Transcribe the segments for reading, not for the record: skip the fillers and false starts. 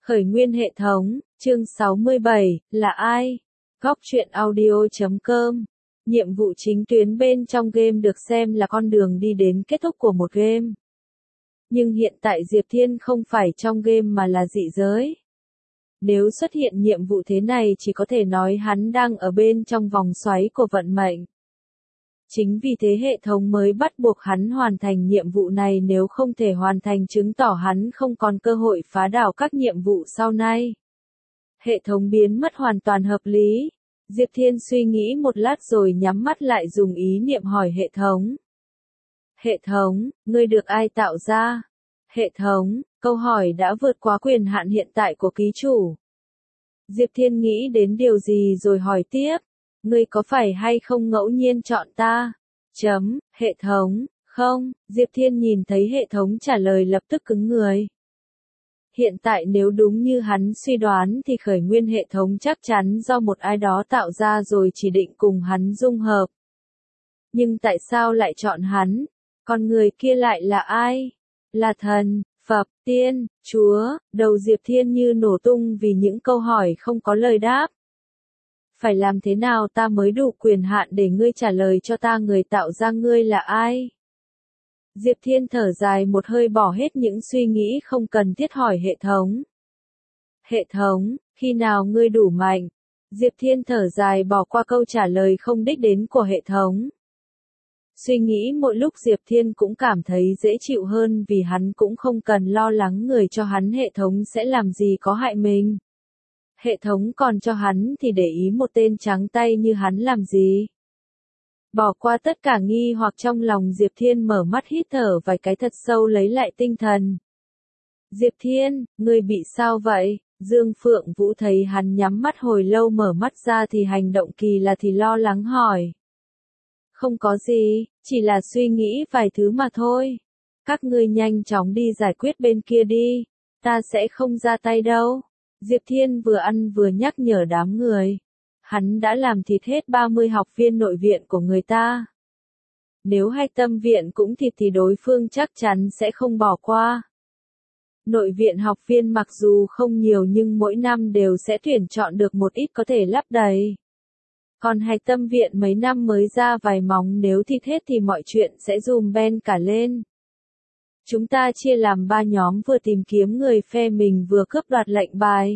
Khởi nguyên hệ thống, chương 67, là ai? Góc truyện audio.com. Nhiệm vụ chính tuyến bên trong game được xem là con đường đi đến kết thúc của một game. Nhưng hiện tại Diệp Thiên không phải trong game mà là dị giới. Nếu xuất hiện nhiệm vụ thế này chỉ có thể nói hắn đang ở bên trong vòng xoáy của vận mệnh. Chính vì thế hệ thống mới bắt buộc hắn hoàn thành nhiệm vụ này, nếu không thể hoàn thành chứng tỏ hắn không còn cơ hội phá đảo các nhiệm vụ sau này. Hệ thống biến mất hoàn toàn hợp lý. Diệp Thiên suy nghĩ một lát rồi nhắm mắt lại dùng ý niệm hỏi hệ thống. Hệ thống, ngươi được ai tạo ra? Hệ thống, câu hỏi đã vượt quá quyền hạn hiện tại của ký chủ. Diệp Thiên nghĩ đến điều gì rồi hỏi tiếp. Ngươi có phải hay không ngẫu nhiên chọn ta? Hệ thống, không. Diệp Thiên nhìn thấy hệ thống trả lời lập tức cứng người. Hiện tại nếu đúng như hắn suy đoán thì khởi nguyên hệ thống chắc chắn do một ai đó tạo ra rồi chỉ định cùng hắn dung hợp. Nhưng tại sao lại chọn hắn? Con người kia lại là ai? Là thần, Phật, tiên, Chúa? Đầu Diệp Thiên như nổ tung vì những câu hỏi không có lời đáp. Phải làm thế nào ta mới đủ quyền hạn để ngươi trả lời cho ta người tạo ra ngươi là ai? Diệp Thiên thở dài một hơi bỏ hết những suy nghĩ không cần thiết hỏi hệ thống. Hệ thống, khi nào ngươi đủ mạnh? Diệp Thiên thở dài bỏ qua câu trả lời không đích đến của hệ thống. Suy nghĩ một lúc Diệp Thiên cũng cảm thấy dễ chịu hơn vì hắn cũng không cần lo lắng người cho hắn hệ thống sẽ làm gì có hại mình. Hệ thống còn cho hắn thì để ý một tên trắng tay như hắn làm gì. Bỏ qua tất cả nghi hoặc trong lòng Diệp Thiên mở mắt hít thở vài cái thật sâu lấy lại tinh thần. Diệp Thiên, ngươi bị sao vậy? Dương Phượng Vũ thấy hắn nhắm mắt hồi lâu mở mắt ra thì hành động kỳ lạ thì lo lắng hỏi. Không có gì, chỉ là suy nghĩ vài thứ mà thôi. Các ngươi nhanh chóng đi giải quyết bên kia đi, ta sẽ không ra tay đâu. Diệp Thiên vừa ăn vừa nhắc nhở đám người. Hắn đã làm thịt hết 30 học viên nội viện của người ta. Nếu hay tâm viện cũng thịt thì đối phương chắc chắn sẽ không bỏ qua. Nội viện học viên mặc dù không nhiều nhưng mỗi năm đều sẽ tuyển chọn được một ít có thể lấp đầy. Còn hay tâm viện mấy năm mới ra vài móng, nếu thịt hết thì mọi chuyện sẽ dùm ben cả lên. Chúng ta chia làm 3 nhóm vừa tìm kiếm người phe mình vừa cướp đoạt lệnh bài.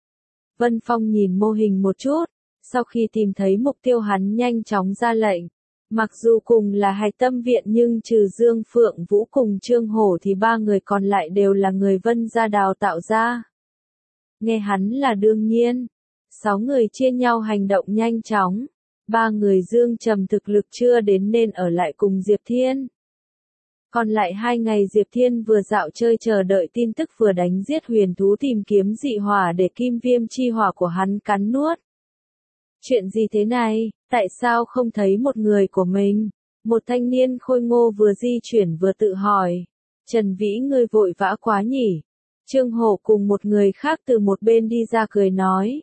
Vân Phong nhìn mô hình một chút. Sau khi tìm thấy mục tiêu hắn nhanh chóng ra lệnh. Mặc dù cùng là hài tâm viện nhưng trừ Dương Phượng Vũ cùng Trương Hổ thì 3 người còn lại đều là người Vân gia đào tạo ra. Nghe hắn là đương nhiên. 6 người chia nhau hành động nhanh chóng. 3 người Dương Trầm thực lực chưa đến nên ở lại cùng Diệp Thiên. Còn lại 2 ngày Diệp Thiên vừa dạo chơi chờ đợi tin tức vừa đánh giết huyền thú tìm kiếm dị hỏa để kim viêm chi hỏa của hắn cắn nuốt. Chuyện gì thế này, tại sao không thấy một người của mình? Một thanh niên khôi ngô vừa di chuyển vừa tự hỏi. Trần Vĩ ngươi vội vã quá nhỉ? Trương Hổ cùng một người khác từ một bên đi ra cười nói.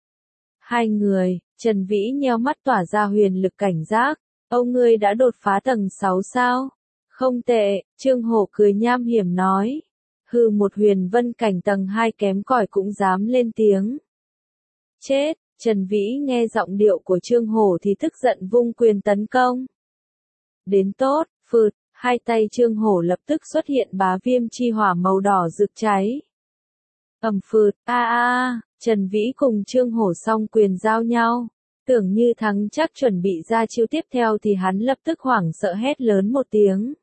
2 người, Trần Vĩ nheo mắt tỏa ra huyền lực cảnh giác. Ông ngươi đã đột phá tầng 6 sao? Không tệ, Trương Hổ cười nham hiểm nói. Hừ, một huyền vân cảnh tầng 2 kém cỏi cũng dám lên tiếng. Chết! Trần Vĩ nghe giọng điệu của Trương Hổ thì tức giận vung quyền tấn công. Đến tốt, phượt, 2 tay Trương Hổ lập tức xuất hiện bá viêm chi hỏa màu đỏ rực cháy. Ầm phượt, Trần Vĩ cùng Trương Hổ song quyền giao nhau. Tưởng như thắng chắc chuẩn bị ra chiêu tiếp theo thì hắn lập tức hoảng sợ hét lớn một tiếng.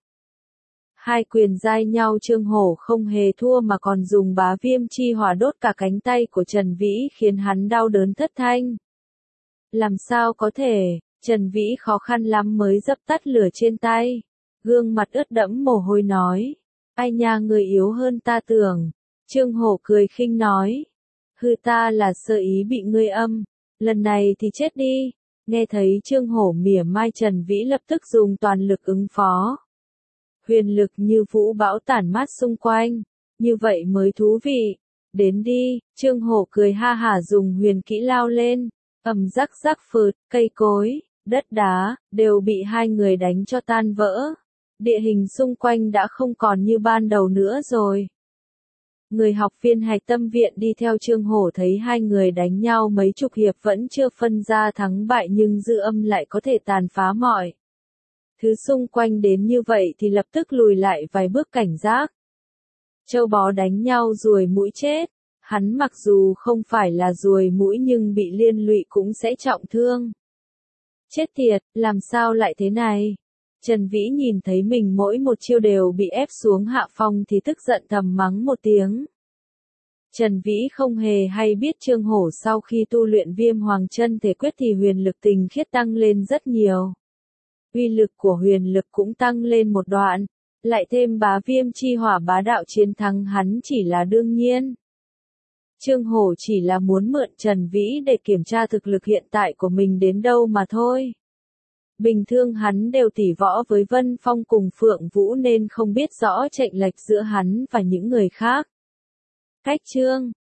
2 quyền giai nhau Trương Hổ không hề thua mà còn dùng bá viêm chi hỏa đốt cả cánh tay của Trần Vĩ khiến hắn đau đớn thất thanh. Làm sao có thể, Trần Vĩ khó khăn lắm mới dập tắt lửa trên tay. Gương mặt ướt đẫm mồ hôi nói. Ai nha, người yếu hơn ta tưởng. Trương Hổ cười khinh nói. Hư, ta là sơ ý bị ngươi âm. Lần này thì chết đi. Nghe thấy Trương Hổ mỉa mai Trần Vĩ lập tức dùng toàn lực ứng phó. Huyền lực như vũ bão tản mát xung quanh. Như vậy mới thú vị. Đến đi, Trương Hổ cười ha hả dùng huyền kỹ lao lên. Ầm rắc rắc phượt, cây cối, đất đá, đều bị 2 người đánh cho tan vỡ. Địa hình xung quanh đã không còn như ban đầu nữa rồi. Người học viên Hạch Tâm Viện đi theo Trương Hổ thấy hai người đánh nhau mấy chục hiệp vẫn chưa phân ra thắng bại nhưng dư âm lại có thể tàn phá mọi thứ xung quanh đến như vậy thì lập tức lùi lại vài bước cảnh giác. Trâu bò đánh nhau ruồi mũi chết, hắn mặc dù không phải là ruồi mũi nhưng bị liên lụy cũng sẽ trọng thương. Chết tiệt, làm sao lại thế này? Trần Vĩ nhìn thấy mình mỗi một chiêu đều bị ép xuống hạ phong thì tức giận thầm mắng một tiếng. Trần Vĩ không hề hay biết Trương Hổ sau khi tu luyện Viêm Hoàng Chân Thể Quyết thì huyền lực tinh khiết tăng lên rất nhiều. Uy lực của huyền lực cũng tăng lên một đoạn, lại thêm bá viêm chi hỏa bá đạo chiến thắng hắn chỉ là đương nhiên. Trương Hổ chỉ là muốn mượn Trần Vĩ để kiểm tra thực lực hiện tại của mình đến đâu mà thôi. Bình thường hắn đều tỉ võ với Vân Phong cùng Phượng Vũ nên không biết rõ chênh lệch giữa hắn và những người khác. Cách chương